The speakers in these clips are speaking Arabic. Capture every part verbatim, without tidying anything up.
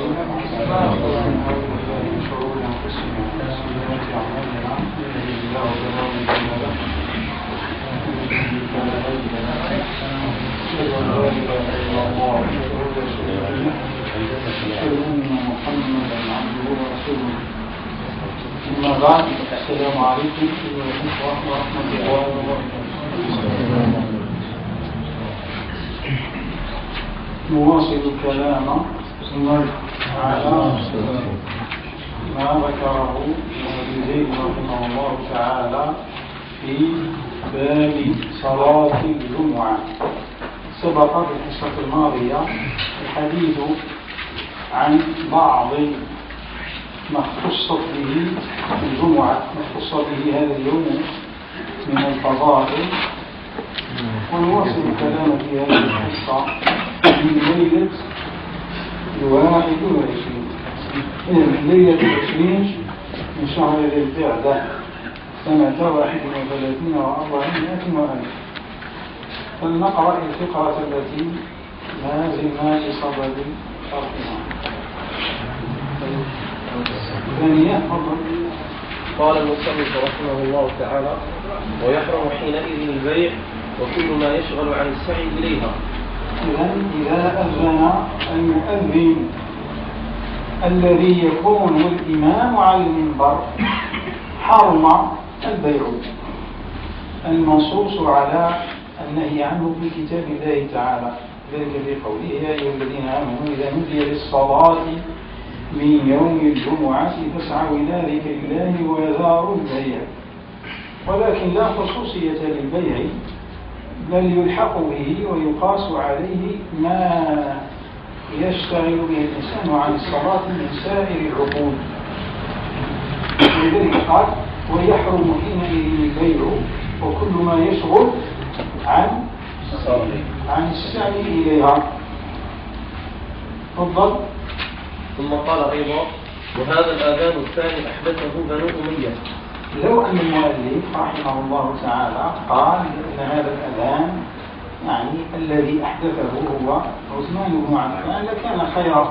أما بعد، السلام عليكم ورحمة الله وبركاته. نواصل الكلام على ما ذكره ابن زيد رحمه الله تعالى في باب صلاة الجمعة. سبق في الحصة الماضية الحديث عن بعض ما اختصت به الجمعة، ما اختص به هذا اليوم من الفضائل، ونواصل الكلام في هذه الحصة من ليلة الواحد والعشرين من ليلة العشرين من شهر ذي القعدة سنة واحد وثلاثين وأربعمائة وألف. فلنقرأ الفقرة التي ما زلنا بصدد شرحها. ثانية قال المصنف رحمه الله تعالى: ويحرم حينئذ البيع وكل ما يشغل عن السعي إليها. إذا أذن المؤذن الذي يكون الإمام على المنبر حرم البيع المنصوص على النهي عنه في كتاب الله تعالى، ذلك في قوله: يا أيها الذين آمنوا إذا نودي للصلاة من يوم الجمعة فاسعوا إلى ذكر الله وذروا البيع. ولكن لا خصوصية للبيع، بل يلحق به ويقاس عليه ما يشتغل به الإنسان عن الصلاة من سائر العقود. ولذلك قال: ويحرم حينئذ البيع وكل ما يشغل عن عن السعي إليها. تفضل. ثم قال أيضا: وهذا الآذان الثاني أحدثه بنو أمية. لو أن المؤلف رحمه الله تعالى قال أن هذا الأذان يعني الذي أحدثه هو عثمان بن عفان لكان خيرا،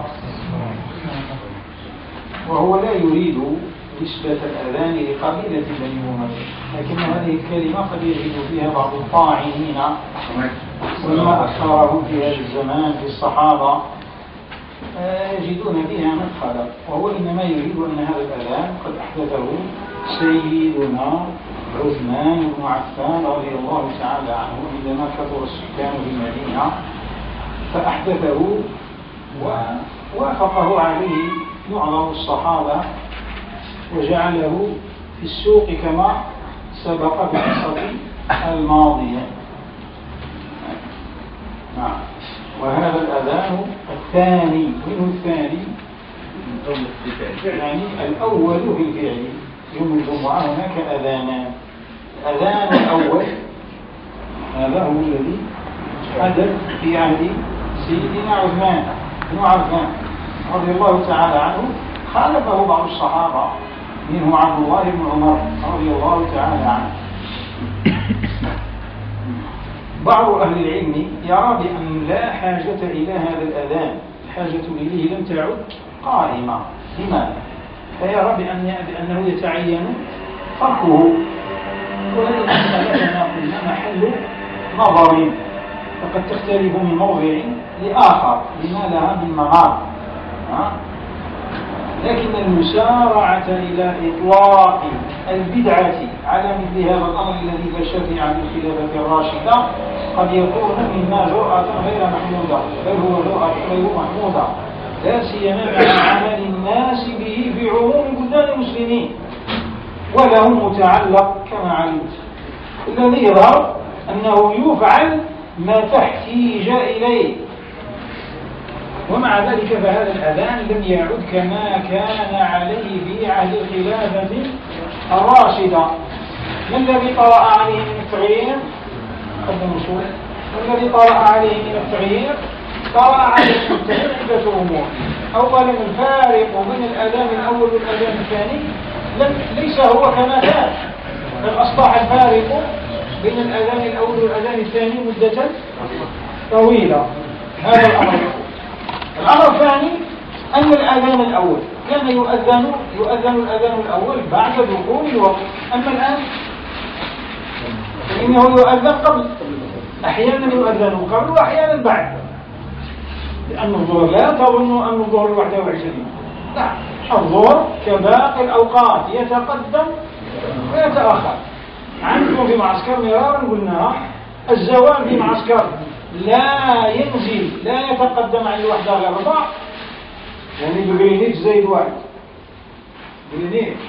وهو لا يريد نسبة الأذان لقبيلة بني أمية، لكن هذه الكلمة قد يجد فيها بعض الطاعنين وما أكثرهم في هذا الزمان في الصحابة يجدون بها مدخلا، وهو إنما يريد أن هذا الأذان قد أحدثه سيدنا عثمان بن عفان رضي الله تعالى عنه عندما كثر السكان في المدينة، فأحدثه ووافقه عليه معظم الصحابة وجعله في السوق كما سبق في القصة الماضية. نعم. وهذا الأذان الثاني، منه الثاني يعني الأول في الفعل. يوم الجمعة هناك أذانان. الأذان الأول هذا هو الذي حدث في عهد سيدنا عثمان بن عفان رضي الله تعالى عنه، خالفه بعض الصحابة منه عبد الله بن عمر رضي الله تعالى عنه. بعض أهل العلم يرى بأن لا حاجة إلى هذا الأذان، الحاجة إليه لم تعد قائمة. لماذا؟ فيرى بأن بأنه يتعين تركه، وهذه المسألة كما قلنا محل نظر، فقد تختلف من موضع لآخر لما لها من مناط. لكن المسارعة إلى إطلاق البدعة على مثل هذا الأمر الذي بشر في عهد الخلافة الراشدة قد يكون مما جرأة غير محمودة، بل هو جرأة غير محمودة، لا سيما مع عمل الناس به في عموم بلدان المسلمين، وله متعلق كما علمت. الذي يظهر أنه يفعل ما تحتيج إليه، ومع ذلك فهذا الأذان لم يعد كما كان عليه في عهد الخلافة الراشدة. ما الذي طرأ عليه من التغيير؟ قدم الصورة. والذي طرأ عليه من التغيير طرأ عليه من التغيير عدة أمور. أولا الفارق بين الأذان الأول والأذان الثاني ليس هو كما كان، بل أصبح الفارق بين الأذان الأول والأذان الثاني مدة طويلة. هذا الأمر. الأمر الثاني أن الأذان الأول كان يؤذن يؤذن الأذان الأول بعد دخول الوقت، أما الآن فإنه يؤذن قبل، أحيانا يؤذن قبل وأحيانا بعد، لأن الظهر لا تظن أن الظهر واحد وعشرين، لا، الظهر كباقي الأوقات يتقدم ويتأخر. عندكم في معسكر مرارا قلنا الزوال في معسكر لا ينزل لا يتقدم عن الوحدة غير ربع، يعني بجرينيت زايد واحد، جرينيت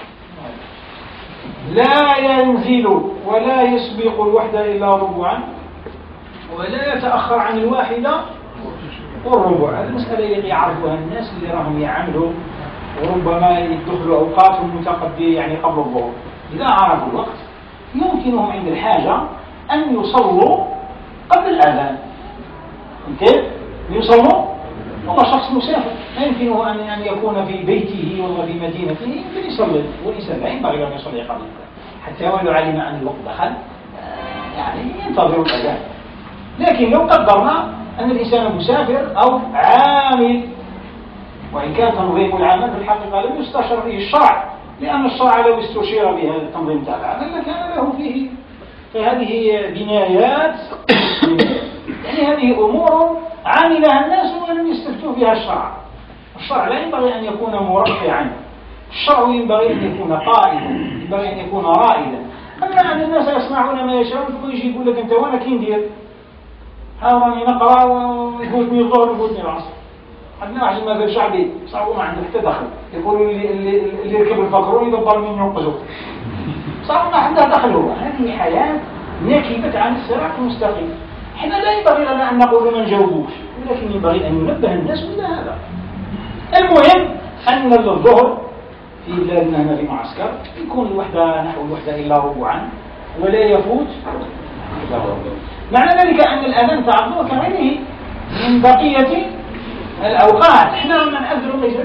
لا ينزل ولا يسبق الوحدة إلا ربعا، ولا يتأخر عن الواحدة والربع. هذه المسألة اللي يعرفوها الناس اللي راهم يعملوا وربما يدخلوا أوقاتهم متقدمة يعني قبل الظهر. إذا عرفوا الوقت يمكنهم عند الحاجة أن يصلوا قبل الأذان. كيف؟ يصلوا والله شخص مسافر لا يمكنه أن يكون في بيته ولا في مدينته، يمكن يصلي، والإنسان لا ينبغي أن يصلي قبل الأذان حتى ولو علم أن الوقت دخل يعني ينتظر الأذان. لكن لو قدرنا أن الإنسان مسافر أو عامل، وإن كان تنظيم العمل في الحقيقة لم يستشر فيه الشرع، لأن الشرع لو استشير بهذا التنظيم تبعا لكان له فيه، فهذه بنايات يعني هذه أمور عاملها الناس ولم يستفتوا فيها الشرع. الشرع لا ينبغي أن يكون مرفعا، الشرع ينبغي أن يكون قائدا، ينبغي أن يكون رائدا. أما أن الناس يسمعون ما يشاءون ثم يجي يقول لك أنت وانا كي ندير هاوراني نقرأ ويفوتني الظهر ويفوتني العصر. عندنا واحد المذهب شعبي صعبوا ما عنده حتى دخل، يقولوا اللي, اللي, اللي يركب الفقرون يدبر من ينقذوا، صعبوا ما عنده دخل. هو هذه حياة ناكبة عن الصراط المستقيم. احنا لا ينبغي لنا أن نقول ما نجاوبوش، ولكن ينبغي أن ننبه الناس إلى هذا. المهم أن الظهر في بلادنا هنا في معسكر يكون الوحدة نحو الوحدة إلا ربعا ولا يفوت إلا ربع. معنى ذلك أن الأذان تاع الظهر كغيره من بقية الأوقات. احنا من أذن ليس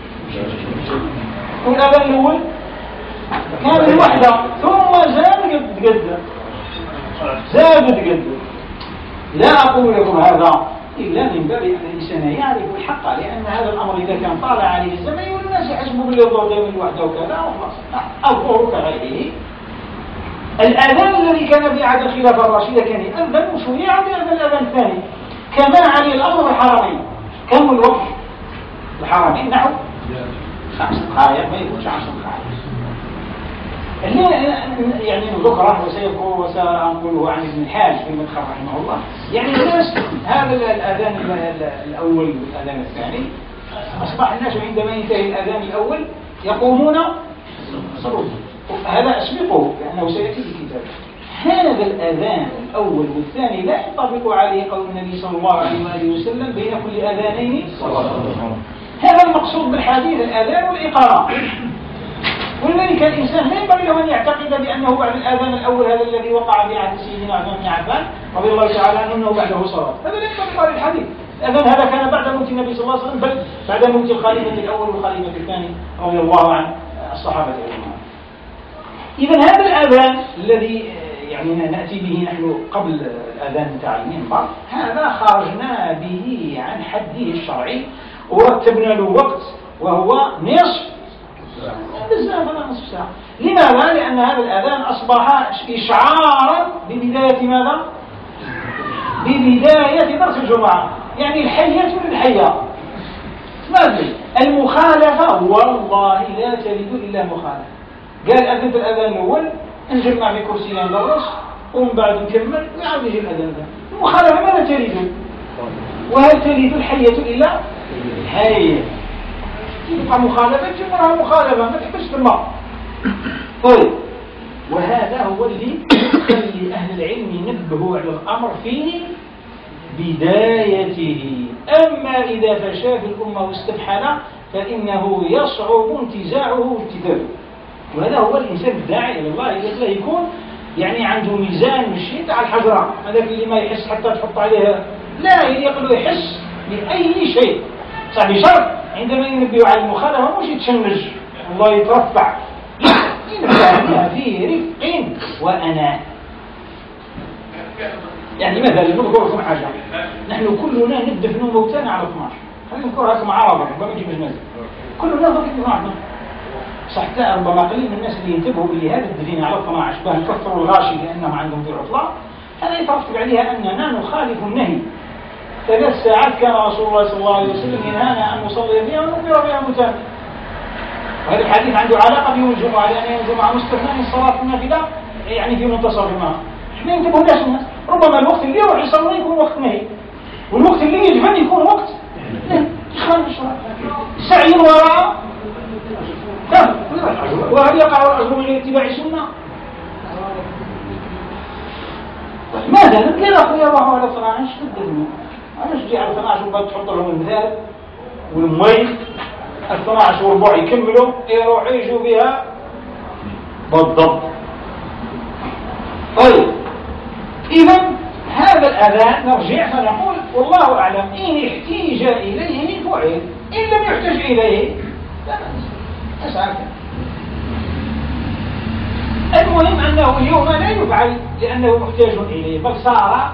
والأذان الأول كان الوحدة ثم زاد قد زاد قد. لا أقول لكم هذا إلا من باب أن الإنسان يعرف الحق، لأن هذا الأمر إذا كان طال عليه الزمن والناس يحسبوا بالظهر دائما الوحدة وكذا وخلاص. الظهر كغيره. الأذان الذي كان في عهد الخلافة الراشدة كان يأذن وشريعا بأذن الأذان الثاني، كما عليه الأمر بالحرمين. كم الوقت الحرمين؟ نحو خمس دقائق، ما يكونش عشر دقائق. يعني ذكره وسيذكر وسأنقله عن ابن الحاج في المدخل رحمه الله. يعني الناس هذا الأذان الأول والأذان الثاني أصبح الناس عندما ينتهي الأذان الأول يقومون صلوا. هذا أسبقه لأنه سيأتي في الكتاب. هذا الأذان الأول والثاني لا ينطبق عليه قول النبي صلى الله عليه وآله وسلم بين كل أذانين صلاة. هذا المقصود بالحديث الأذان والإقامة. ولذلك الإنسان لا ينبغي له أن يعتقد بأنه بعد الأذان الأول هذا الذي وقع في عهد سيدنا عثمان بن عفان رضي الله تعالى عنه أنه بعده صلاة. هذا لا ينطبق على الحديث. الأذان هذا كان بعد موت النبي صلى الله عليه وسلم، بل بعد موت الخليفة الأول والخليفة الثاني رضي الله عن الصحابة أجمعين. إذا هذا الأذان الذي يعني نأتي به نحن قبل الأذان بتاع المنبر، هذا خرجنا به عن حده الشرعي ورتبنا له وقت وهو نصف بزاف ولا نصف ساعة. لماذا؟ لأن هذا الأذان أصبح إشعارا ببداية ماذا؟ ببداية درس الجمعة، يعني الحية للحية. ماذا؟ المخالفة والله لا تريد إلا مخالفة. قال أذنت الأذان الأول نجمع في كرسي ندرس ومن بعد نكمل ويعود يجي الأذان ذا. المخالفة ماذا تريد؟ وهل تريد الحية إلا الحية؟ تبقى مخالفة تجمعها مخالفة ما تحبش الماء. طيب، وهذا هو اللي يخلي أهل العلم ينبهوا على الأمر في بدايته. أما إذا فشى في الأمة واستفحل فإنه يصعب انتزاعه وابتداؤه. وهذا هو الإنسان الداعي إلى الله، إذا يكون يعني عنده ميزان مشي تاع الحجرة، هذاك اللي ما يحس حتى تحط عليه، لا يقدر يحس بأي شيء. صح بشرط عندما ينبه على المخالفة مش يتشنج الله يترفع، ينبه في رفق وأناء. يعني مثلا نذكر لكم حاجة، نحن كلنا ندفن موتانا على اثناشر خلينا نذكر هكذا عربة ربما يجيب المزل كل الناس ضد بعض صح. حتى ربما قليل من الناس اللي ينتبهوا بهذا الدليل على اثنا عشر باه يكثروا الغاشي لأنهم عندهم في عطلة، هذا يترتب عليها أننا نخالف النهي. ثلاث ساعات كان رسول الله صلى الله عليه وسلم ينهانا أن نصلي فيها ونكبر بها متابعة. وهذا الحديث عنده علاقة بيوم الجمعة، لأن يوم الجمعة مستثنى من الصلاة النافلة يعني في منتصف النهار. احنا ينتبهوا الناس الناس ربما الوقت اللي يروح يصلي يكون وقت نهي، والوقت اللي يجب أن يكون وقت خارج الصلاة. سعي وراء وهل يقع الأجر من اتباع السنة؟ ماذا نبقى أخويا يروحوا على اثنا عشر تدرنا أنا شجي على اثنا عشر وبعد تحط لهم المثال والمي اثنا عشر وربع يكملوا يروحوا يجوا بها بالضبط. طيب إذا هذا الأذان نرجع فنقول والله أعلم إن احتيج إليه فعل، إن لم يحتج إليه لا أسأل. المهم أنه اليوم لا يفعل لأنه محتاج إليه، بل صار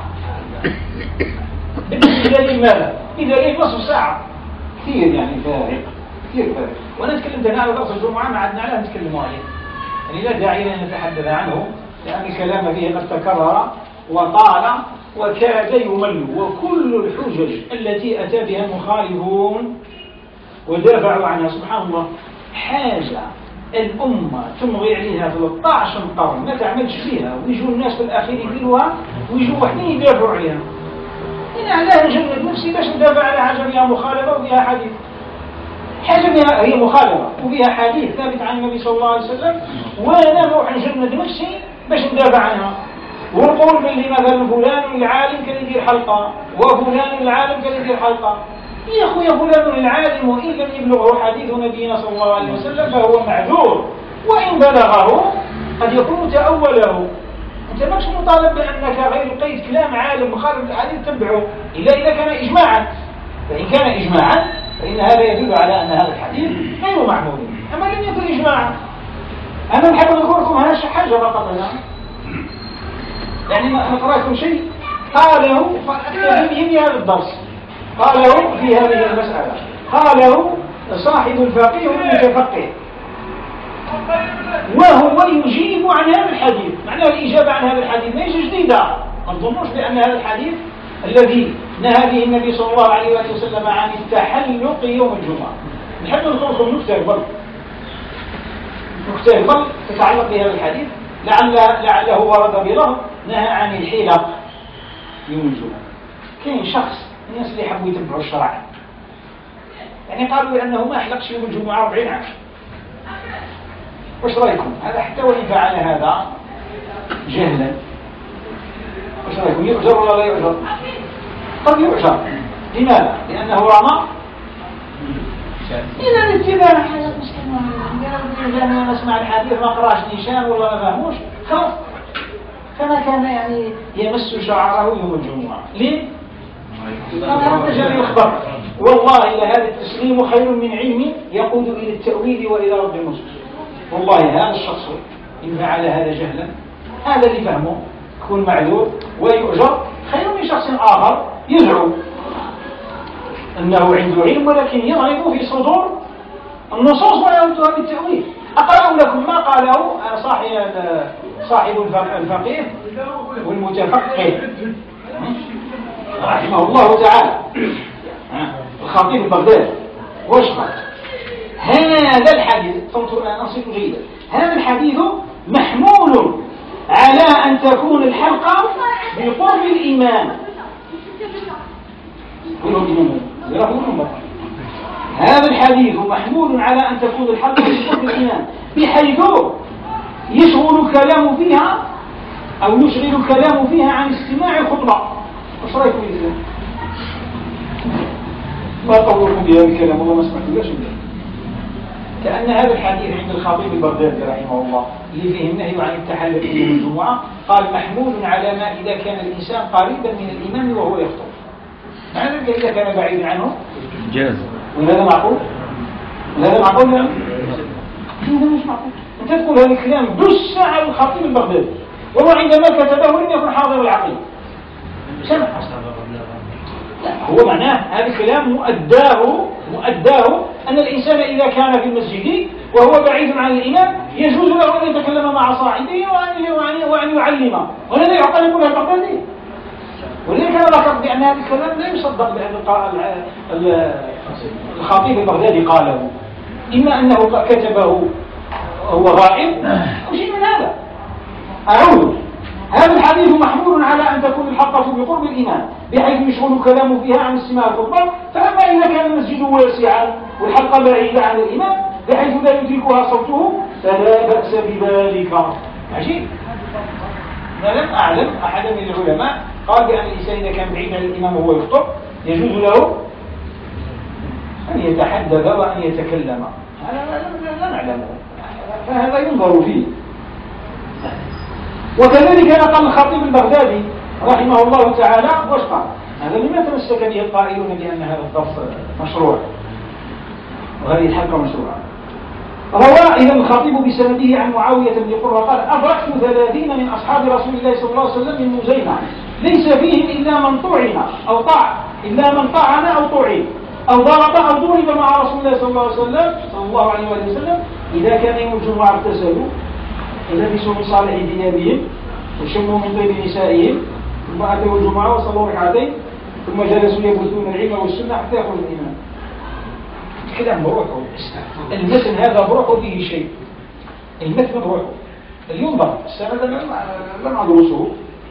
بدليل ماذا؟ بدليل نصف ساعة كثير يعني فارق كثير فارق. وأنا تكلمت أنا على درس الجمعة ما عدنا على نتكلم عليه، يعني لا داعي لأن نتحدث عنه لأن الكلام فيه قد تكرر وطال وكاد يمل. وكل الحجج التي أتى بها المخالفون ودافعوا عنها سبحان الله حاجة الأمة تمضي عليها ثلاثة عشر قرن ما تعملش فيها، ويجوا الناس في الأخير يديروها ويجوا وحدين يدافعوا عليها. أنا علاه نجلد نفسي باش ندافع على حاجة فيها مخالفة وفيها حديث، حاجة فيها هي مخالفة وفيها حديث ثابت عن النبي صلى الله عليه وسلم، وأنا نروح نجلد نفسي باش ندافع عنها ونقول باللي مثلا فلان العالم كان يدير حلقة وفلان العالم كان يدير حلقة. يا أخويا فلان العالم وإن لم يبلغه حديث نبينا صلى الله عليه وسلم فهو معذور، وإن بلغه قد يكون تأوله. أنت ماكش مطالب بأنك غير قيد كلام عالم مخالف الحديث تتبعه إلا إذا كان إجماعا، فإن كان إجماعا فإن هذا يدل على أن هذا الحديث غير معمول. أما لم يكن إجماعا أنا نحب نقول لكم هذا حاجة فقط هنا، يعني ما قرأتم شيء قاله فأكتبهم هذا الدرس قاله في هذه المسألة، قاله صاحب الفقيه والمتفقه وهو يجيب عن هذا الحديث. معنى الإجابة عن هذا الحديث ليس جديدة، ما تظنوش بأن هذا الحديث الذي نهى به النبي صلى الله عليه وسلم عن التحلق يوم الجمعة. نحب نقول لكم نكتة البر نكتة البر تتعلق بهذا الحديث لعل لعله ورد بلفظ نهى عن الحلق يوم الجمعة. كاين شخص الناس اللي يحبوا يتبعوا الشرع يعني قالوا بأنه ما أحلقش يوم الجمعة أربعين عام. وش رأيكم؟ هذا حتى وإن فعل هذا جهلا وش رأيكم؟ يؤجر ولا لا يؤجر؟ قد يؤجر. لماذا؟ لأنه رمى إذا الاتباع حاجة مسلمة. أنا نسمع الحديث ما قراش نيشان ولا ما فهموش خلاص، فما كان يعني يمس شعره يوم الجمعة. ليه؟ هذا الرجل يخبر والله إلى هذا التسليم خير من علم يقود إلى التأويل وإلى رب النصوص. والله هذا الشخص إن فعل هذا جهلا هذا اللي فهمه يكون معذور ويؤجر خير من شخص آخر يزعم أنه عنده علم ولكن يضرب في صدور النصوص ويردها بالتأويل. أقرأ لكم ما قاله صاحب صاحب الفقيه والمتفقه رحمه الله تعالى الخطيب البغدادي. وش قال؟ هذا الحديث فانظروا الآن نصيب جيدا. هذا الحديث محمول على أن تكون الحلقة بقرب الإمام. هذا الحديث محمول على أن تكون الحلقة بقرب الإمام بحيث يشغل كلام فيها أو يشغل الكلام فيها عن استماع الخطبة. وش رأيكم بالإسلام؟ ما طولكم بهذا الكلام والله ما سمعتوا ليش كأن هذا الحديث عند الخطيب البغدادي رحمه الله اللي فيه النهي عن التحلق يوم الجمعة قال محمول على ما إذا كان الإنسان قريبا من الإمام وهو يخطب. معنى ذلك إذا كان بعيدا عنه جاز. وهذا معقول؟ وهذا معقول يعني؟ هذا مش معقول. أنت تقول هذا الكلام دس على الخطيب البغدادي وهو عندما كتبه لم يكن حاضر العقيدة. سمع لا، هو معناه هذا الكلام مؤداه مؤداه أن الإنسان إذا كان في المسجد وهو بعيد عن الإمام يجوز له أن يتكلم مع صاحبه وأن وأن يعلم، وهذا يعقل يقولها البغدادي. ولذلك أنا ذكرت بأن هذا الكلام لا يصدق بأن الخطيب البغدادي قاله، إما أنه كتبه هو غائب أو شيء من هذا. أعود، هذا الحديث محمول على أن تكون الحلقة بقرب الإمام بحيث يشغل كلامه فيها عن استماع الخطبة، فأما إذا كان المسجد واسعا والحلقة بعيدة عن الإمام بحيث لا يدركها صوته فلا بأس بذلك. عجيب، أنا لم أعلم أحدا من العلماء قال بأن الإنسان إذا كان بعيد عن الإمام وهو يخطب يجوز له أن يتحدث وأن يتكلم. هذا لا نعلمه، فهذا ينظر فيه. وكذلك نقل الخطيب البغدادي رحمه الله تعالى واش قال؟ هذا لما تمسك به القائلون بأن هذا الدرس مشروع وهذه الحلقة مشروعة. روى إذا الخطيب بسنده عن معاوية بن قرة قال: أدركت ثلاثين من أصحاب رسول الله صلى الله عليه وسلم من مزينة ليس فيهم إلا من طعن أو طاع إلا من طعن أو طعن أو ضرب أو ضرب مع رسول الله صلى الله عليه وسلم صلى الله عليه وسلم. إذا كان يوم الجمعة اغتسلوا لبسوا من صالح ثيابهم وشموا من طيب نسائهم ثم أتوا الجمعة وصلوا ركعتين ثم جلسوا يبثون العلم والسنة حتى يخرج الإمام. كلام بروحه، المتن هذا بروحه فيه شيء، المتن بروحه الينظر السند لم أدرسه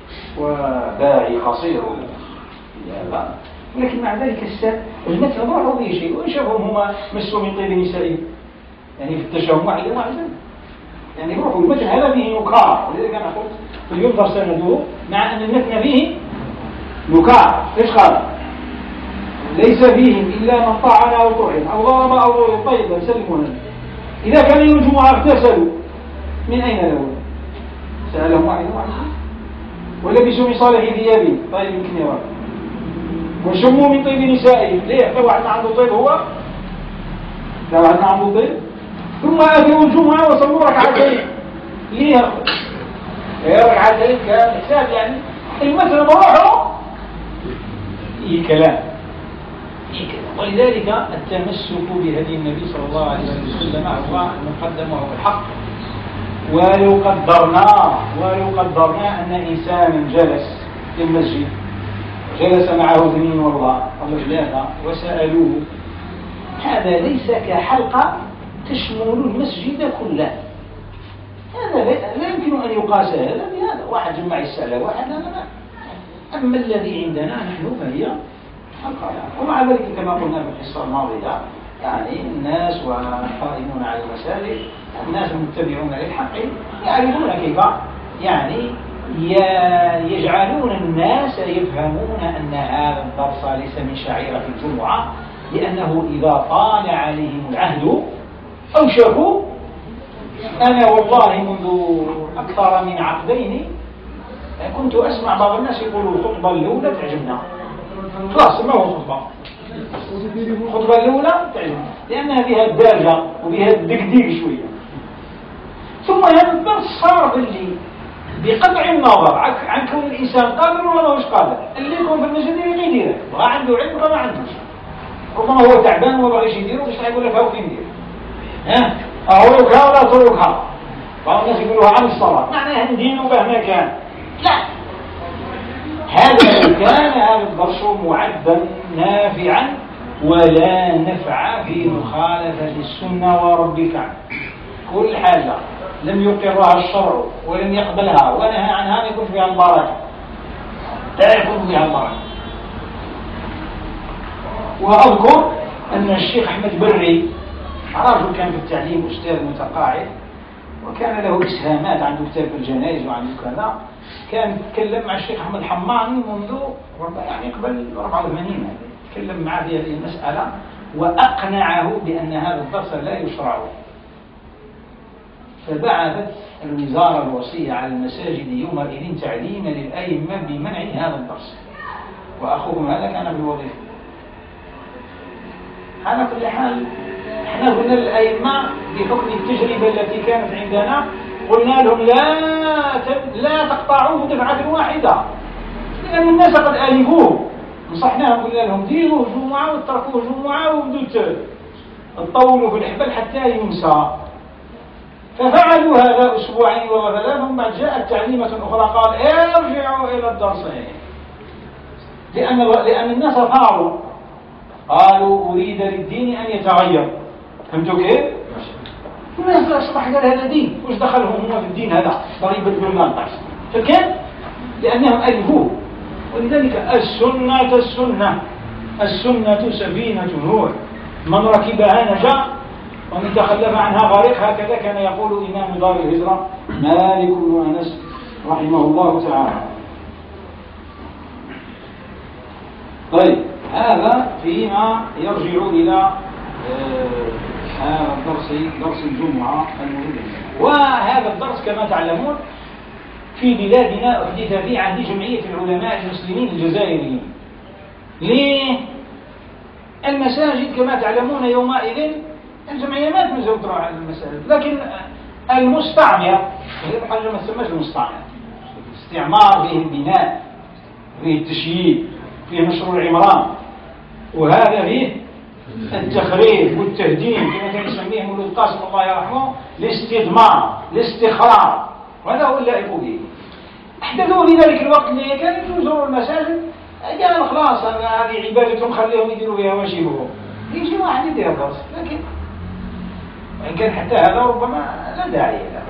وداعي قصير هذا، ولكن مع ذلك المتن بروحه فيه شيء. وإن شافهم هما مسوا من طيب نسائهم يعني في التشاهم واحد واحدا يعني روحوا المتن هذا فيه نكار، ولذلك أنا قلت فلينظر سنده مع أن المتن فيه نكار. إيش قال؟ ليس فيهم إلا من طعن أو طعن أو ضرب أو ضرب. طيب سلمونا، إذا كان يوم الجمعة اغتسلوا من أين له؟ سألهم واحد واحد. ولبسوا من صالح ثيابهم، طيب يمكن يرى. وشموا من طيب نسائهم، ليه؟ لو واحد عنده طيب هو؟ لو واحد عنده طيب ثم أتوا الجمعة وصلوا ركعتين، ليه يأخذ؟ ركعتين كحساب يعني المثل بروحه إيه كلام. إيه كلام. ولذلك التمسك بهدي النبي صلى الله عليه وسلم هو المقدم وهو الحق. ولو قدرنا ولو قدرنا أن إنسانا جلس في المسجد جلس معه اثنين والله أو ثلاثة وسألوه، هذا ليس كحلقة تشمل المسجد كله، هذا لا يمكن أن يقاس هذا بهذا. واحد جمع السألة واحد لا لا. أما الذي عندنا نحن فهي حلقة يعني. ومع ذلك كما قلنا في الحصة الماضية يعني الناس والقائمون على المساجد الناس المتبعون للحق يعرفون كيف يعني يجعلون الناس يفهمون أن هذا الدرس ليس من شعيرة الجمعة، لأنه إذا طال عليهم العهد أوشكوا. أنا والله منذ أكثر من عقدين كنت أسمع بعض الناس يقولوا الخطبة الأولى تعجبنا، خلاص ما هو خطبة الخطبة الأولى تعجبنا لأنها فيها الدارجة وفيها الدقديق شوية. ثم هذا الدرس صار باللي بقطع النظر عن كون الإنسان قادر ولا مش قادر، اللي يكون في المسجد يديره ولا عنده علم ولا ما عندوش، ربما هو تعبان وما بغيش يديره باش يقول لك هاو فين ندير ها أتركها ولا أتركها. بعض الناس يقولوها عن الصلاة معناها ندينه مهما كان. لا، هذا لو كان هذا الدرس معدا نافعا ولا نفع في مخالفة السنة وربك، كل حاجة لم يقرها الشرع ولم يقبلها ونهى عنها يكون فيها البركة، لا يكون فيها البركة. وأذكر أن الشيخ أحمد بري رجل كان في التعليم أستاذ متقاعد وكان له إسهامات عنده كتاب في الجنائز وعنده كذا، كان يتكلم مع الشيخ أحمد حماني منذ يعني قبل أربعة وثمانين، تكلم معه في هذه المسألة وأقنعه بأن هذا الدرس لا يشرع. فبعثت الوزارة الوصية على المساجد يومئذ تعليما للأئمة بمنع هذا الدرس، وأخوكم هذا كان بالوظيفة. على كل حال احنا قلنا للأئمة بحكم التجربة التي كانت عندنا قلنا لهم لا لا تقطعوه دفعة واحدة، لأن الناس قد آلفوه نصحناهم قلنا لهم ديروا جمعة وتركوا جمعة وبدوا تطولوا في الحبل حتى ينسى. ففعلوا هذا أسبوعين ولا ثلاثة، ثم بعد جاءت تعليمة أخرى قال ارجعوا إلى الدرسين، لأن لأن الناس ثاروا قالوا أريد للدين أن يتغير. فهمتوا كيف؟ الناس أصبح قال هذا دين، وش دخلهم هم في الدين هذا؟ ضريبة بالمنطق. فكان لأنهم ألفوه. ولذلك السنة السنة السنة سفينة نوح، من ركبها نجا ومن تخلف عنها غرق. هكذا كان يقول إمام دار الهجرة مالك بن أنس رحمه الله تعالى. طيب، هذا فيما يرجع إلى هذا الدرس، درس الجمعة الموجود. وهذا الدرس كما تعلمون في بلادنا أحدث في عهد جمعية العلماء المسلمين الجزائريين. ليه؟ المساجد كما تعلمون يومئذ الجمعية ما تنزل تروح على المساجد، لكن المستعمر هي حاجة ما تسمىش المستعمر، استعمار فيه البناء، فيه التشييد، فيه مشروع العمران، وهذا فيه التخريب والتهديم كما كان يسميه مولود القاسم الله يرحمه، الاستثمار، الاستخراج، وهذا هو اللائق به. احدثوا في ذلك الوقت اللي كانوا يزوروا المساجد، قال خلاص هذه عبادتهم خليهم يديروا فيها واش يبغوا، يجي واحد يدير درس. لكن وإن كان حتى هذا ربما لا داعي له،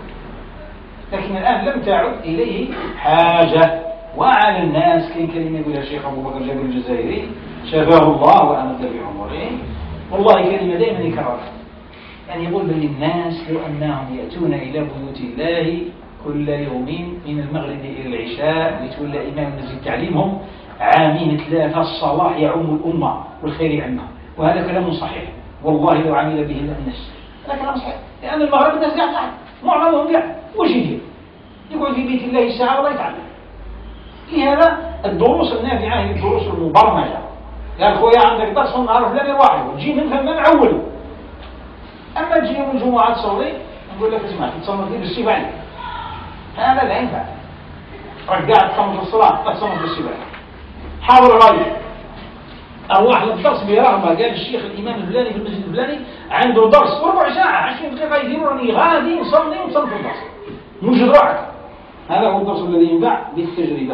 لكن الآن لم تعد إليه حاجة. وعلى الناس كان كلمة يقولها الشيخ أبو بكر جابر الجزائري شفاه الله وأمد بعمره، والله كلمة دائما يكررها، يعني يقول للناس لو أنهم يأتون إلى بيوت الله كل يوم من المغرب إلى العشاء لتولى إمام المسجد تعليمهم عامين ثلاثة الصلاح يعم الأمة والخير يعمها. وهذا كلام صحيح والله لو عمل به الناس، هذا كلام صحيح، لأن المغرب الناس قاعد قاعد معظمهم قاعد واش يدير؟ يقعد في بيت الله ساعة ولا يتعلم. لهذا الدروس النافعة هي الدروس المبرمجة. قال خويا عندك درس النهار فلاني واحد وتجي من ثم نعول. أما تجي يوم الجمعة تصلي نقول لك اسمع تصلي بالسيف عليك، هذا لا ينفع. رجعت خمس الصلاة تصلي بالسيف عليك، حاضر غالي أروح للدرس برغبة. قال الشيخ الإمام الفلاني في المسجد الفلاني عنده درس ربع ساعة عشرين دقيقة يديروا راني غادي نصلي ونصلي في الدرس، موجد روحك. هذا هو الدرس الذي ينفع بالتجربة.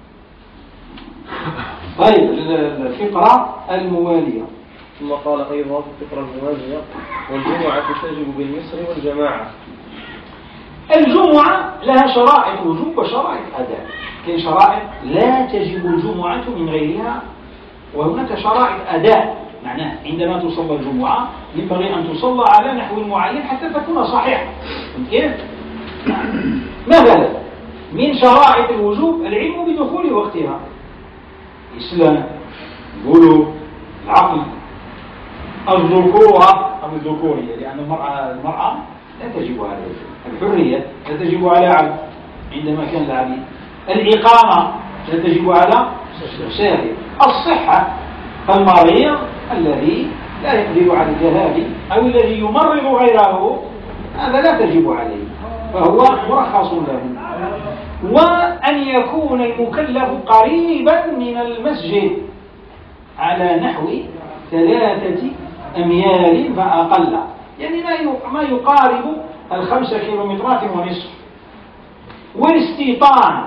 طيب، الفقرة الموالية. ثم قال أيضا في الفقرة الموالية والجمعة تجب بالمصر والجماعة. الجمعة لها شرائط وجوب وشرائط أداء. كاين شرائط لا تجب الجمعة من غيرها، وهناك شرائط أداء، معناه عندما تصلى الجمعة ينبغي أن تصلى على نحو معين حتى تكون صحيحة. كيف؟ مثلا من شرائط الوجوب العلم بدخول وقتها، الإسلام، البلوغ، العقل، الذكورة أو الذكورية، لأن المرأة المرأة لا تجب على الحرية، لا تجب على عبد عندما كان العبيد، الإقامة لا تجب على مسافر، الصحة فالمريض الذي لا يقدر على الذهاب أو الذي يمرض غيره هذا لا تجب عليه فهو مرخص له. وأن يكون المكلف قريبا من المسجد على نحو ثلاثة أميال فأقل، يعني ما يقارب الخمسة كيلومترات ونصف. والاستيطان.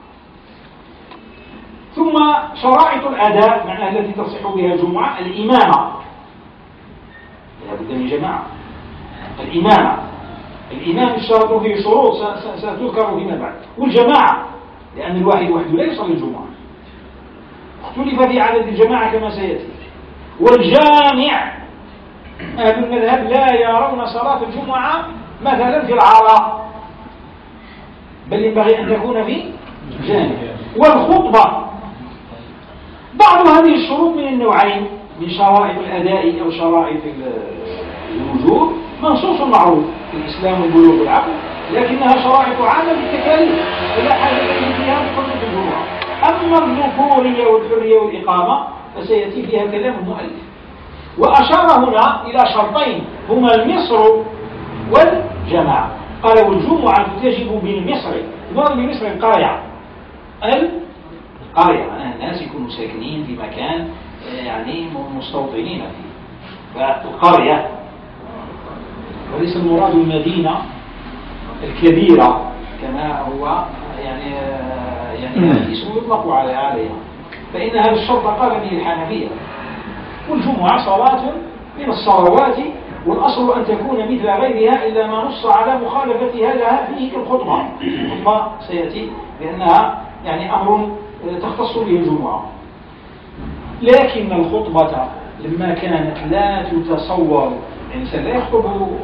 ثم شرائط الأداء معناها التي تصح بها الجمعة الإمامة، لا بد من جماعة. الإمامة الإمام الشرط فيه شروط ستذكر فيما بعد، والجماعة لأن الواحد وحده لا يصلي الجمعة، اختلف في عدد الجماعة كما سيأتي. والجامع أهل المذهب لا يرون صلاة الجمعة مثلا في العراء، بل ينبغي أن تكون في جامع. والخطبة بعض هذه الشروط من النوعين من شرائط الأداء أو شرائط الوجوب منصوص معروف في الإسلام والبلوغ والعقل، لكنها شرائط عامة بالتكاليف ولا حاجة فيها بقدرة الجمعة. أما الذكورية والحرية والإقامة فسيأتي فيها كلام المؤلف، وأشار هنا إلى شرطين هما المصر والجماعة. قال والجمعة تجب بالمصر، المراد بالمصر القرية قرية، معناها الناس يكونوا ساكنين في مكان يعني مستوطنين فيه. فالقرية وليس المراد المدينة الكبيرة كما هو يعني يعني اسم يطلق عليها، فإن هذا الشرط قال به الحنفية. والجمعة صلاة من الصلوات، والأصل أن تكون مثل غيرها إلا ما نص على مخالفتها لها فيه كالخطبة. الخطبة سيأتي بأنها يعني أمر تختص به الجمعة، لكن الخطبة لما كانت لا تتصور، الإنسان لا يخطب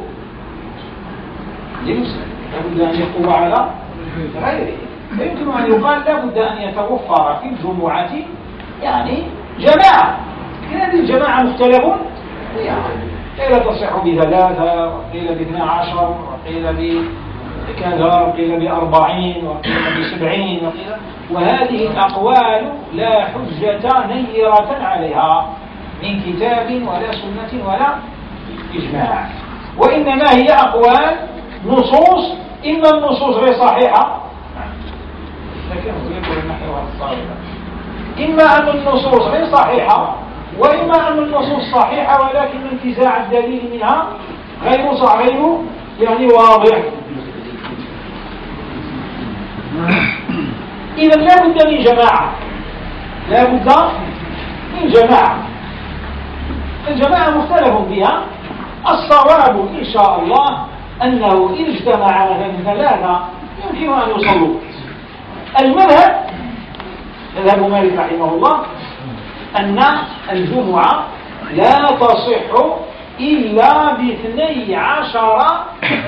لنفسه، لابد أن يخطب على غيره. فيمكن أن يقال لابد أن يتوفر في الجمعة يعني جماعة، لكن هذه الجماعة مختلفون يعني قيل تصح بثلاثة، وقيل باثنى عشر، وقيل بكذا، وقيل بأربعين، وقيل بسبعين، وقيل، وهذه الأقوال لا حجة نيرة عليها من كتاب ولا سنة ولا إجماع، وإنما هي أقوال نصوص، إما النصوص غير صحيحة، إما أن النصوص غير صحيحة، وإما أن النصوص صحيحة ولكن انتزاع الدليل منها غير صحيح يعني واضح. إذا لا بد من جماعة، لا بد من جماعة. الجماعة مختلف فيها، الصواب إن شاء الله أنه إن اجتمع مثلا ثلاثة يمكن أن يصلوا. المذهب مذهب مالك رحمه الله أن الجمعة لا تصح إلا باثني عشر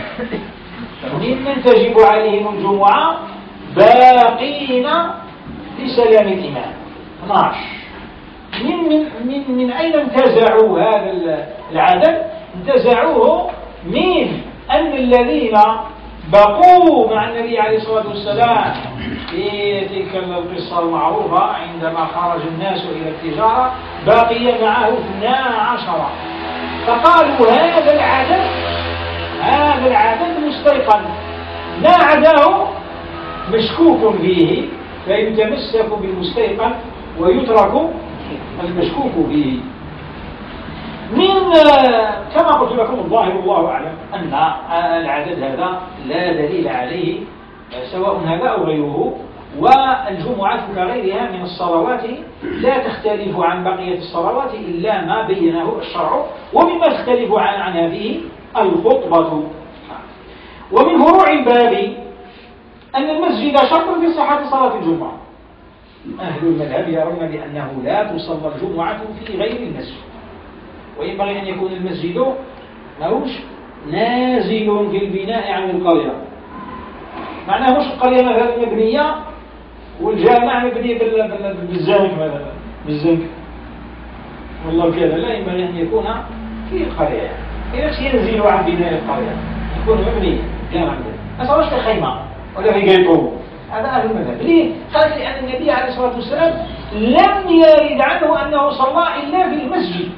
ممن تجب عليهم الجمعة باقين لسلام الإمام. اثني عشر. من, من, من, من أين انتزعوا هذا العدد؟ انتزعوه من أن الذين بقوا مع النبي عليه الصلاة والسلام في تلك القصة المعروفة عندما خرج الناس إلى التجارة بقي معه اثنا عشر، فقالوا هذا العدد هذا العدد مستيقن، ما عداه مشكوك فيه، فيتمسك بالمستيقن ويترك المشكوك فيه. من كما قلت لكم الظاهر الله أعلم أن العدد هذا لا دليل عليه سواء هذا أو غيره، والجمعة كغيرها من الصلوات لا تختلف عن بقية الصلوات إلا ما بينه الشرع، ومما تختلف عن عنها فيه الخطبة. ومن فروع الباب أن المسجد شرط في صحة صلاة الجمعة. أهل المذهب يرون بأنه لا تصلى الجمعة في غير المسجد، وينبغي أن يكون المسجد ماهوش نازل في البناء عن القرية، معناه مش القرية مثلا مبنية والجامع مبني بالزنك مثلا بالزنك والله كذا، لا، ينبغي أن يكون في القرية، إذا ينزل عن بناء القرية يكون مبني جامع، ما صارش في خيمة ولا في قيطو. هذا أهل المذهب. ليه؟ قال لأن النبي عليه الصلاة والسلام لم يرد عنه أنه صلى إلا في المسجد،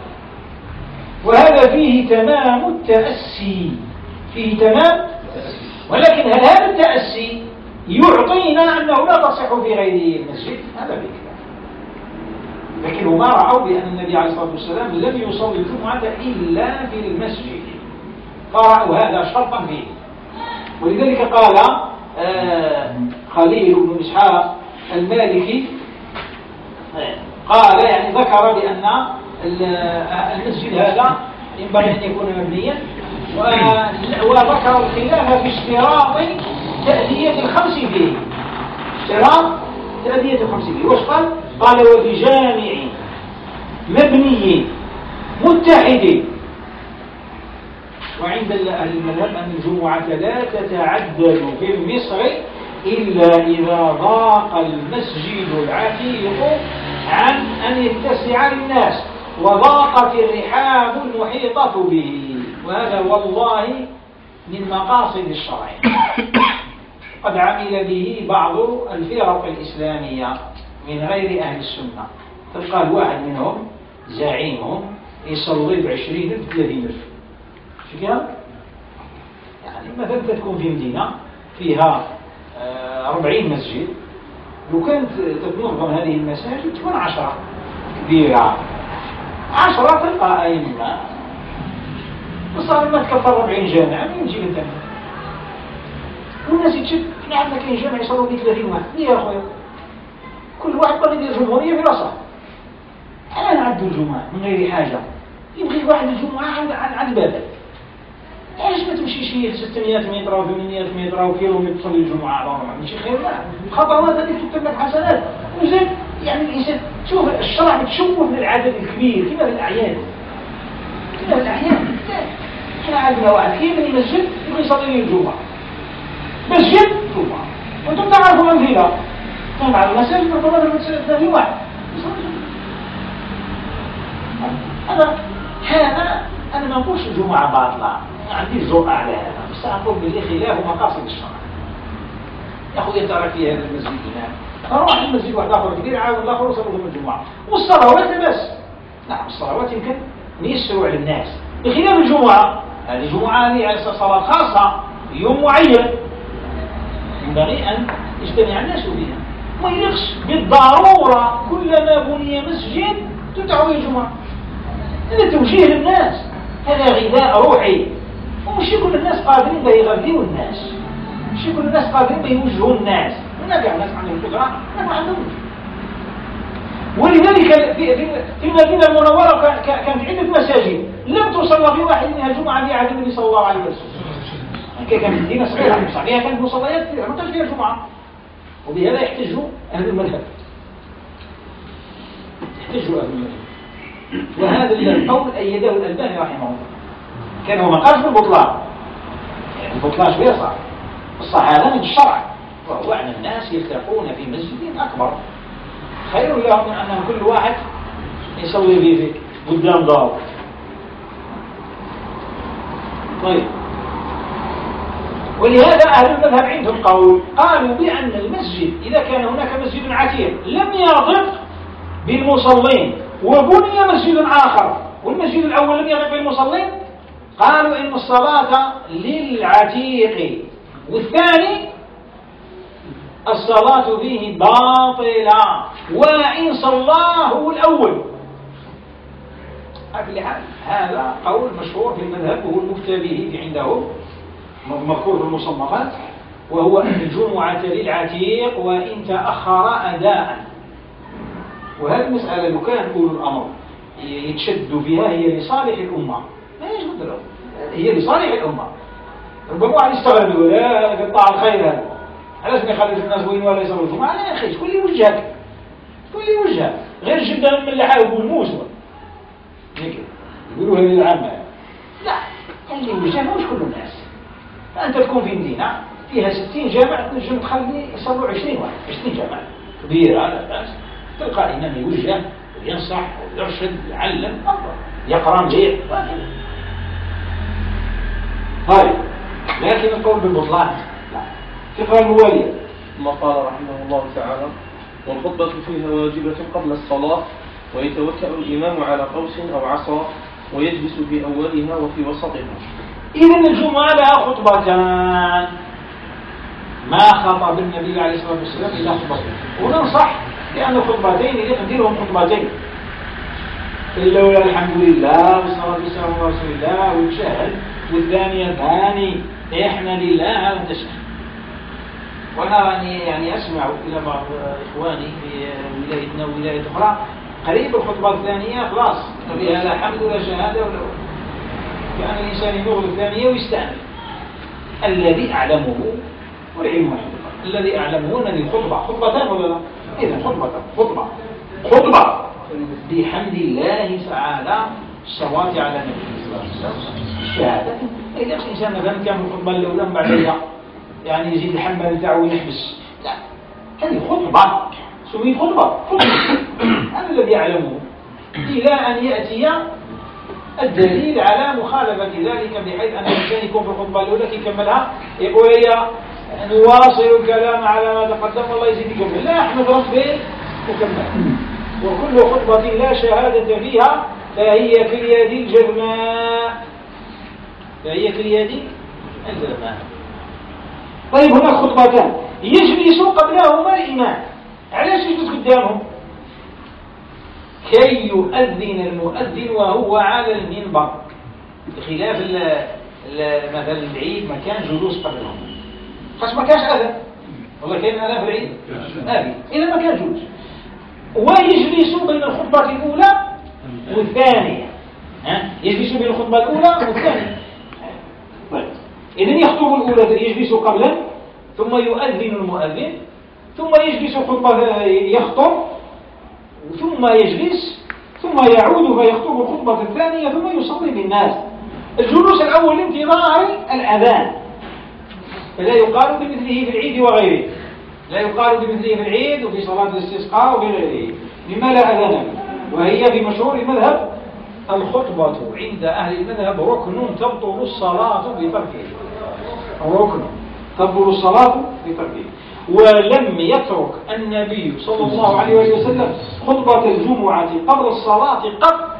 وهذا فيه تمام التأسي، فيه تمام. ولكن هل هذا التأسي يعطينا أنه لا تصح في غير المسجد؟ هذا بكلام. لكن ما رأوا بأن النبي عليه الصلاة والسلام لم يصلي الجمعة إلا في المسجد، فرأوا هذا شرطا فيه. ولذلك قال آه خليل بن إسحاق المالكي، قال يعني ذكر بأن المسجد هذا ينبغي أن يكون مبنيا، وذكر الخلاف في اشتراط تأدية الخمس فيه، اشتراط تأدية الخمس فيه. وش قال؟ قال وبجامع مبني متحد. وعند أهل المذهب أن الجمعة لا تتعدد في مصر إلا إذا ضاق المسجد العتيق عن أن يتسع للناس وضاقت الرحاب المحيطة به، وهذا والله من مقاصد الشرع قد عمل به بعض الفرق الإسلامية من غير أهل السنة. تلقى الواحد منهم زعيمهم يصلي بعشرين ألف ثلاثين ألف شكرا. يعني مثلا تكون في مدينة فيها أربعين مسجد لو كانت تتنظم هذه المساجد تكون عشرة كبيرة، عشرة تلقى أئمة، وصار ما تكفر أربعين جامعة من يجيب الثاني، والناس يتشد نعم كاين جامع يصلوا به ثلاثين واحد، ليه يا أخويا؟ كل واحد بغى يدير جمهورية في راسه. أنا نعدوا الجمعة من غير حاجة، يبغي واحد الجمعة عند بابه. علاش ما تمشيش ستمائة متر أو ثمانمائة متر أو كيلومتر تصلي الجمعة على رمضان؟ ماشي خير؟ لا، خطوات هذه تكتب لك حسنات. وزين يعني الإنسان شوف الشرع متشوف من العدد الكبير كما في الأعياد، كما في الأعياد. احنا عندنا واحد كيف من المسجد يبغي يصلي الجمعة، مسجد جمعة، وانتم تعرفوا من فيها كان على المساجد ربما المسجد ثاني واحد. هذا هذا أنا ما نقولش الجمعة باطلة، ما عنديش ذوق على هذا، بس أقول باللي خلاف مقاصد الشرع. يا أخويا ترى في هذا المسجد هنا، أروح المسجد واحد آخر كبير عاود الآخر وصلوا لهم الجمعة، والصلوات بس. نعم الصلوات يمكن نيسروا على الناس، بخلاف الجمعة. هذه الجمعة هذه على صلاة خاصة في يوم معين، ينبغي أن يجتمع الناس بها. ما يلقش بالضرورة كلما بني مسجد تدعو الجمعة. هذا توجيه للناس، هذا غذاء روحي، ومش كل الناس قادرين يغذوا الناس، مش كل الناس قادرين يوجهوا الناس. هناك ناس عندهم قدرة، هناك ما عندهمش. ولذلك في المدينة المنورة كانت عدة مساجد لم تصلى في واحد منها جمعة في عهد النبي صلى الله عليه وسلم. كانت مدينة صغيرة صحيحة كانت مصليات كثيرة ما كانش فيها جمعة، وبهذا يحتجوا أهل المذهب، يحتجوا أهل المذهب. وهذا القول أيده الألباني رحمه الله، كان هو ما قالش بالبطلان، يعني البطلان شوية صح، الصح هذا من الشرع، وهو أن الناس يلتقون في مسجد أكبر خير لهم من أن كل واحد يصلي فيه قدام داره. طيب، ولهذا أهل المذهب عندهم قول، قالوا بأن المسجد إذا كان هناك مسجد عتيق لم يضق بالمصلين وبني مسجد آخر والمسجد الأول لم يضق بالمصلين، قالوا إن الصلاة للعتيق، والثاني الصلاة فيه باطلة وإن صلاه الأول. على حال هذا قول مشهور في المذهب وهو المفتى به عندهم، مذكور في المصنفات، وهو أن الجمعة للعتيق وإن تأخر أداء. وهذه المسألة لو كان أولو الأمر يتشدوا فيها هي لصالح الأمة، ما يجب له، هي لصالح الأمة. ربما واحد يستغرب يقول لا قطع الخير هذا، علاش ما يخليش الناس وين ولا يصلوا الجمعة؟ لا يا أخي، شكون اللي وجهك؟ شكون اللي وجهك؟ غير جدا من اللي حاول يقول موسى يقولوا هذه العامة. لا، اللي وجهه مش كل الناس. فأنت تكون في مدينة فيها ستين جامع تنجم تخلي يصلوا عشرين واحد، عشرين جامع كبيرة لا بأس، تلقى إمام يوجه وينصح ويرشد ويعلم أفضل، يقرأ جيد وهكذا. طيب، لكن القول بالبطلان لا. فقه الموالية ثم قال رحمه الله تعالى: والخطبة فيها واجبة قبل الصلاة، ويتوكأ الإمام على قوس أو عصا ويجلس في أولها وفي وسطها. إذن الجمعة لها خطبتان، ما خطب النبي عليه الصلاة والسلام إلا خطبتين، وننصح بأن الخطبتين اللي نديرهم خطبتين، الأولى الحمد لله والصلاة والسلام على رسول الله والشهد، والثانية ثاني إحنا لله ونتشهد. وأنا يعني, يعني أسمع إلى بعض إخواني في ولايتنا وولاية أخرى قريب الخطبة الثانية خلاص فيها لا حمد ولا شهادة ولا كأن الإنسان يبغض الثانية ويستعمل. الذي أعلمه والعلم عند الله، الذي أعلمه أن الخطبة خطبتان ولا لا؟ إذا خطبة خطبة خطبة بحمد الله تعالى الصلاة على النبي صلى الله عليه وسلم، الشهادة. إذا الإنسان مثلا كان الخطبة الأولى من بعدها يعني يزيد الحمل بتاعه ويحبس، لا، هذه خطبة سميت خطبة خطبة هذا الذي يعلمه، إلى أن يأتي الدليل على مخالفة ذلك، بحيث أن الإنسان يكون في الخطبة الأولى يكملها يقول هي نواصل الكلام على ما تقدم والله يزيدكم، لا أحمد ربي وكمل. وكل خطبة لا شهادة فيها فهي كاليد الجرماء، فهي كاليد الجرماء. طيب، هناك خطبتان يجلس قبلهما الإمام، علاش يجلس قدامهم؟ كي يؤذن المؤذن وهو على المنبر، بخلاف مثلا العيد ما كان جلوس قبلهم، خاص ما كانش أذن، والله كان أذن في العيد هذه إذا ما كان جلوس، ويجلس بين الخطبة الأولى والثانية، ها يجلس بين الخطبة الأولى والثانية. إذن يخطب الأولى يجلس قبلا، ثم يؤذن المؤذن، ثم يجلس خطبة يخطب، ثم يجلس، ثم يعود فيخطب الخطبة الثانية، ثم يصلي بالناس. الجلوس الأول انتظار الأذان، فلا يقال بمثله في العيد وغيره، لا يقال بمثله في العيد وفي صلاة الاستسقاء وغيره مما لا أذان، وهي في مشهور المذهب الخطبة عند أهل المذهب ركن تبطل الصلاة بتركه، ركن تبطل الصلاة بتركه. ولم يترك النبي صلى الله عليه وسلم خطبة الجمعة قبل الصلاة قط،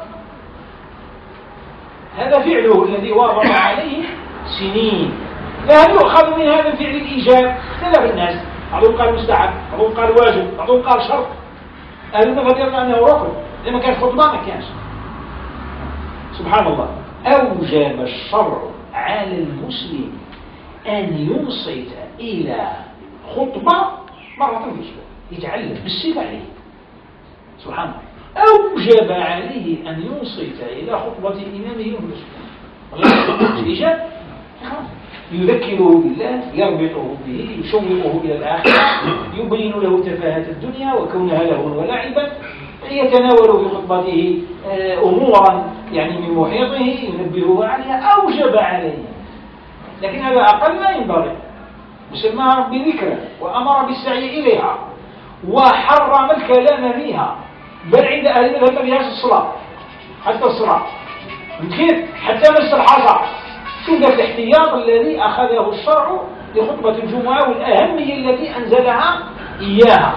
هذا فعله الذي واظب عليه سنين. لا يؤخذ من هذا الفعل الإيجاب، اختلف الناس، بعضهم قال مستحب، بعضهم قال واجب، بعضهم قال شرط. أهل المذهب يرى أنه ركن، لما كانت خطبة ما كانش. سبحان الله، أوجب الشرع على المسلم أن ينصت إلى خطبة مرة في الأسبوع، يتعلم بالصفة عليه. سبحان الله، أوجب عليه أن ينصت إلى خطبة إمامه في الأسبوع، الإجابة يذكره بالله، يربطه به، يشوقه إلى الآخرة، يبين له تفاهة الدنيا وكونها لهوا ولعبا، يتناول في خطبته أمورا يعني من محيطه ينبهه عليها، أوجب عليه. لكن هذا أقل ما ينبغي، وسماها بذكره وأمر بالسعي إليها وحرم الكلام فيها، بل عند أهل المذهب ما فيهاش الصلاة، حتى الصلاة كيف حتى مس الحصى. شو ذا الاحتياط الذي أخذه الشرع لخطبة الجمعة والأهمية التي أنزلها إياها.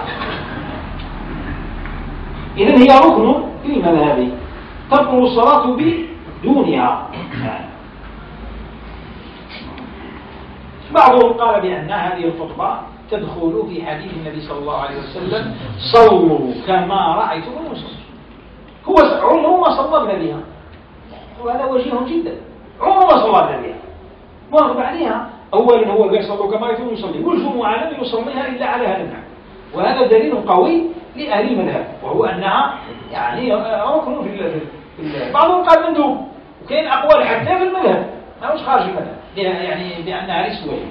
إذن هي ركن في المذهب تبطل الصلاة بدونها. بعضهم قال بأن هذه الخطبة تدخل في حديث النبي صلى الله عليه وسلم صلوا كما رأيتم المصلي. هو عمره ما صلى بها، وهذا وجيه جدا، عمره ما صلى بها. واغب عليها، أولا هو قال صلوا كما رأيتم المصلي، والجمعة لم يصليها إلا على هذا النحو، وهذا دليل قوي لأهل المذهب، وهو أنها يعني ركن في الله. بعضهم قال مندوب، وكاين أقوال حتى في المذهب ما هوش خارج المذهب يعني بأنها ليست واجبة.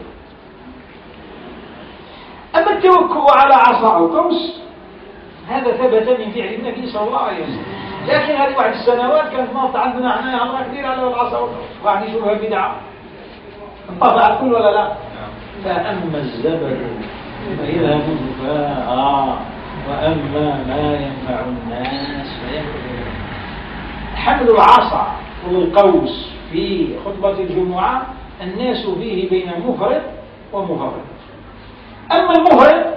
أما التوكل على عصا أو قوس هذا ثبت من فعل النبي صلى الله عليه وسلم، لكن هذه واحد السنوات كانت ما عندنا احنا أمر كثير على العصا والقوس، واحد يشوفها بدعة انطبع الكل ولا لا. فأما الزبد فيذهب جفاء، وأما ما ينفع الناس فينفع. حمل العصا والقوس في خطبة الجمعة الناس فيه بين مفرد ومفرد. أما المفرد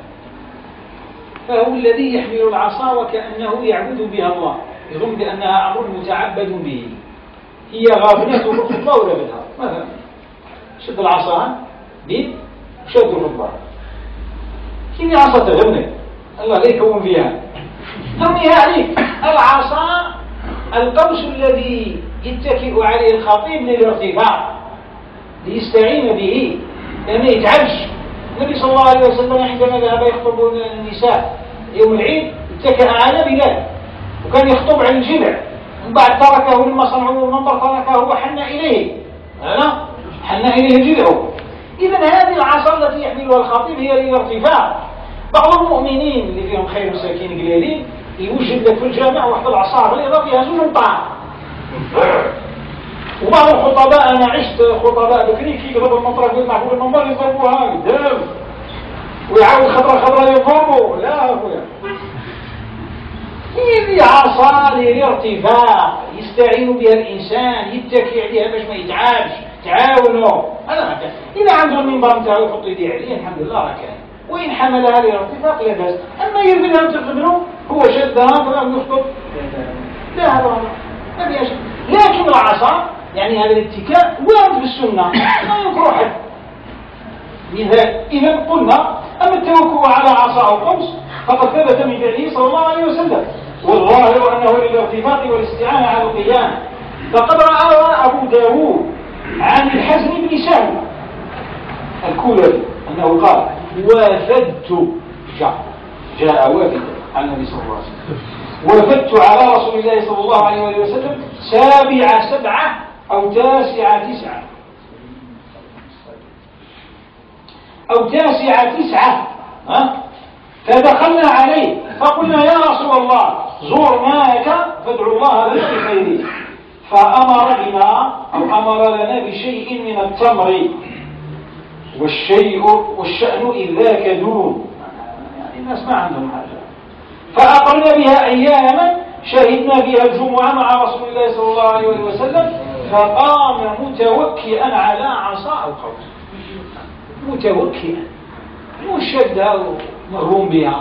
فهو الذي يحمل العصا وكأنه يعبد بها الله، يظن بأنها أمر متعبد به، هي غابنته الخطبة ولا بدها. مثلا شد العصا بين شد الخطبة، كيف عصا تغني الله لا يكون فيها تغنيها عليك. العصا القوس الذي يتكئ عليه الخطيب للارتفاع ليستعين به لأنه يتعبش. النبي صلى الله عليه وسلم عندما ذهب يخطب النساء يوم العيد اتكأ على بلال، وكان يخطب عن الجذع، من بعد تركه لما صنعوا المنبر تركه وحن إليه أنا حن إليه جذعه. إذن هذه العصا التي يحملها الخطيب هي للارتفاع. بعض المؤمنين اللي فيهم خير مساكين قليلين يوجد لك في الجامع واحد العصا بيضاء فيها زوج مطاع. وبعض الخطباء أنا عشت خطباء بكري كي يضربوا المنطرة في المحبوب المنبر يضربوها قدام ويعاود خطرة خطرة يضربوا. لا أخويا، هذه عصا للارتفاع يستعين بها الإنسان، يتكي عليها باش ما يتعبش، تعاونوا. هذا ما كان. إذا عنده المنبر نتاعو يحط يديه عليه الحمد لله راه كان، وإن حملها للارتفاع لا بأس. أما يرميها وتقبله هو شدها فلم يخطب، لا هذا ما فيها شيء. لكن العصا يعني هذا الاتكاء وارد بالسنة ما يكره حد. إذا إذا قلنا أما التوكل على عصا أو قوس فقد ثبت من فعله صلى الله عليه وسلم، والظاهر أنه للارتفاق والاستعانة على القيام. فقد رأى أبو داود عن الحزن بن سهل الكولري أنه قال: وفدت جاء جاء وافد عن النبي صلى الله عليه وسلم، وفدت على رسول الله صلى الله عليه وسلم سابع سبعة أو تاسع تسعة أو تاسع تسعة ها؟ فدخلنا عليه فقلنا: يا رسول الله زرناك فادعو الله لنا بخيره. فأمر بنا أو أمر لنا بشيء من التمر، والشيء والشأن إذ ذاك دون، يعني الناس ما عندهم حاجة. فأقمنا بها أياما شهدنا بها الجمعة مع رسول الله صلى الله عليه وسلم، فقام متوكئا على عصا القوس، متوكئا مشدها ومرهوم بها.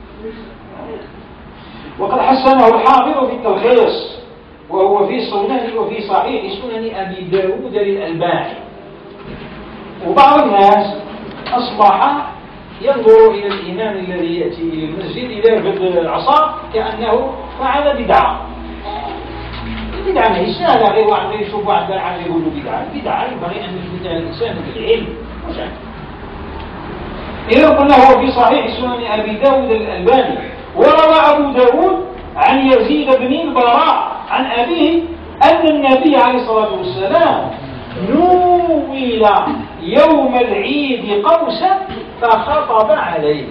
وقد حسنه الحافظ في التلخيص، وهو في سنن وفي صحيح سنن أبي داود للألباني. وبعض الناس أصبح ينظر إلى الإمام الذي يأتي إلى المسجد إذا رفض العصا كأنه فعل بدعة. البدعة ما هي سهلة، غير واحد يشوف واحد بالعام يقول له بدعة. البدعة ينبغي أن يكون الإنسان بالعلم مش عارف. إذا قلنا هو في صحيح سنن أبي داود الألباني. وروى أبو داود عن يزيد بن البراء عن أبيه أن النبي عليه الصلاة والسلام نوّل يوم العيد قوسا فخطب عليه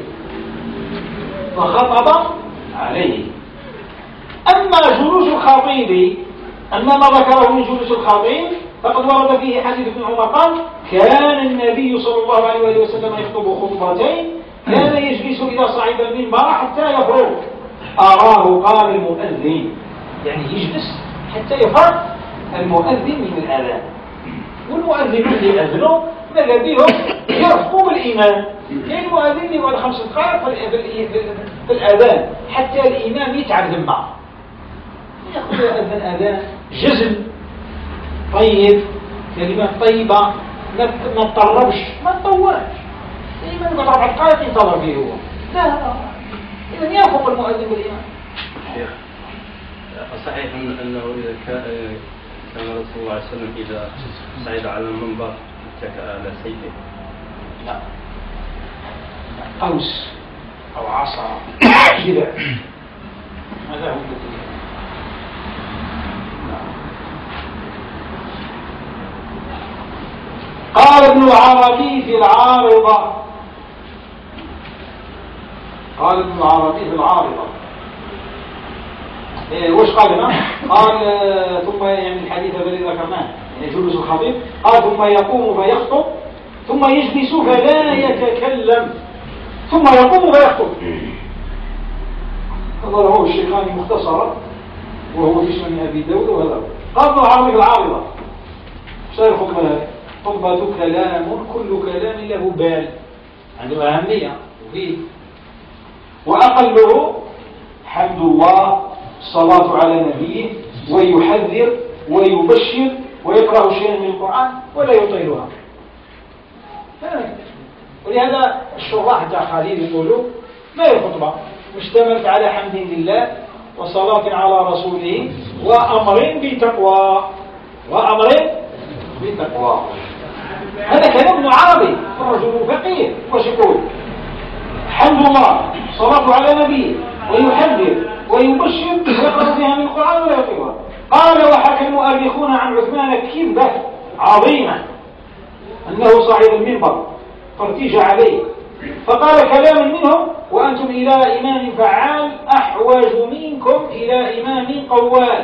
فخطب عليه. أما جلوس الخطيب، أما ما ذكره من جلوس الخطيب فقد ورد فيه حديث ابن عمر قال: كان النبي صلى الله عليه وسلم يخطب خطبتين، كان يجلس إذا صعد المنبر حتى يفرغ. أراه قال المؤذن، يعني يجلس حتى يفرغ المؤذن من الأذان. والمؤذنون اللي يأذنوا ماذا بهم يرفقوا بالإمام، كاين المؤذن يقعد خمس دقائق في الأذان حتى الإمام يتعب ذمه، يأخذ أذان أذان جزم طيب، كلمات طيبة، ما تطربش ما تطولش. الإمام يقعد أربع دقائق ينتظر فيه هو، لا لا إذا يرفق المؤذن بالإمام. صحيح أنه إذا كان كان رسول الله صلى الله عليه وسلم إذا صعد على المنبر اتكأ على سيفه؟ لا، قوس أو عصا جذع، هذا هو الذي. قال ابن العربي في العارضة قال ابن العربي في العارضة إيه وش قال هنا؟ قال ثم يعني الحديث الذي ذكرناه يعني جلوس الخطيب، قال ثم يقوم فيخطب ثم يجلس فلا يتكلم ثم يقوم فيخطب. هذا هو الشيخان مختصرا وهو في سنن أبي داود. وهذا قال ابن العربي في العارضة سير خطبة هذه: خطبة كلام كل كلام له بال، عنده أهمية وفيه، وأقله حمد الله الصلاة على نبيه، ويحذر ويبشر ويقرأ شيئا من القرآن ولا يطيلها. ولهذا الشراح تاع خليل يقولوا ما هي الخطبة؟ مشتملة على حمد لله وصلاة على رسوله وأمر بتقوى وأمر بتقوى. هذا كلام ابن عربي الرجل فقيه. واش يقول؟ حمد الله صلاة على نبيه ويحذر ويبشر ويقرأ فيها من القرآن ولا يطيلها. قال: وحكى المؤرخون عن عثمان كذبة عظيمة أنه صعد المنبر فارتجع عليه فقال كلاما منهم: وأنتم إلى إمام فعال أحوج منكم إلى إمام قوال.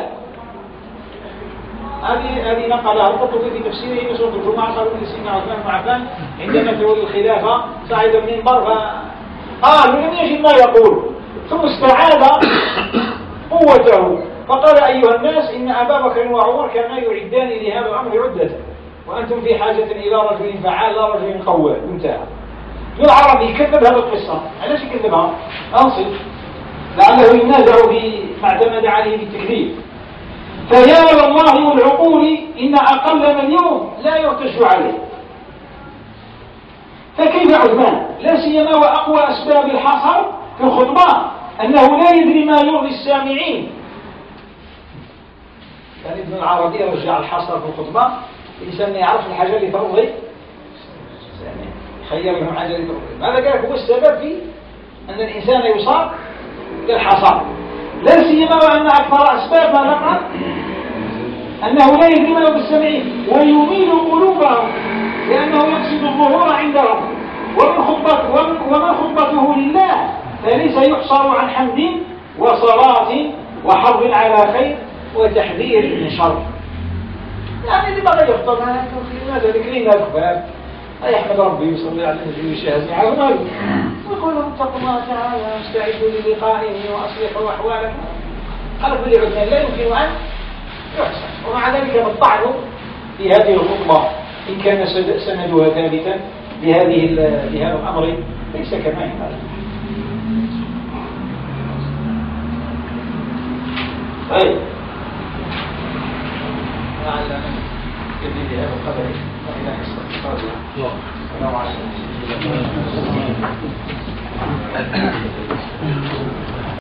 هذه هذه نقلها القرطبي في تفسيره في سورة الجمعة. قالوا لسيدنا عثمان بن عفان عندما تولى الخلافة صعد المنبر فقال لم يجد ما يقول، ثم استعاد قوته فقال: أيها الناس إن أبا بكر وعمر كانا يعدان لهذا الأمر عدة، وأنتم في حاجة إلى رجل فعال لا رجل قوال. انتهى. العربي كذب هذه القصة. علاش كذبها؟ أنصت لعله ينازع بما اعتمد عليه بالتكذيب. فيا لله والعقول إن أقل من اليوم لا يرتج عليه. فكيف عثمان لا سيما وأقوى أسباب الحصر في الخطبة أنه لا يدري ما يرضي السامعين. كان ابن العربي رجع الحصر في الخطبة، الإنسان ما يعرف الحاجة اللي ترضي خير لهم حاجة اللي ترضي. هذا كان هو السبب في أن الإنسان يصاب بالحصر، لا سيما وأن أكثر أسباب ما نقع أنه لا يدري ما يرضي السامعين ويميل قلوبهم لأنه يقصد الظهور عندهم. ومن خطبته, ومن خطبته لله فليس يحصر عن حمد وصلاة وحرب على خير وتحذير من شر. يعني لماذا يخطب لماذا ذكرين الكباب يحمد ربي يصلي على النبي ويشهد معه ماله ويقول لهم اتقوا الله تعالى واستعدوا للقائه واصلحوا احوالكم. قال كل عثمان لا يمكن ان يحسن، ومع ذلك الطعن في هذه الخطبه ان كان سندها ثابتا لهذه لهذا الامر ليس كما ينبغي. طيب لعلنا نكتفي بهذا القدر والى استغفار الله. السلام عليكم.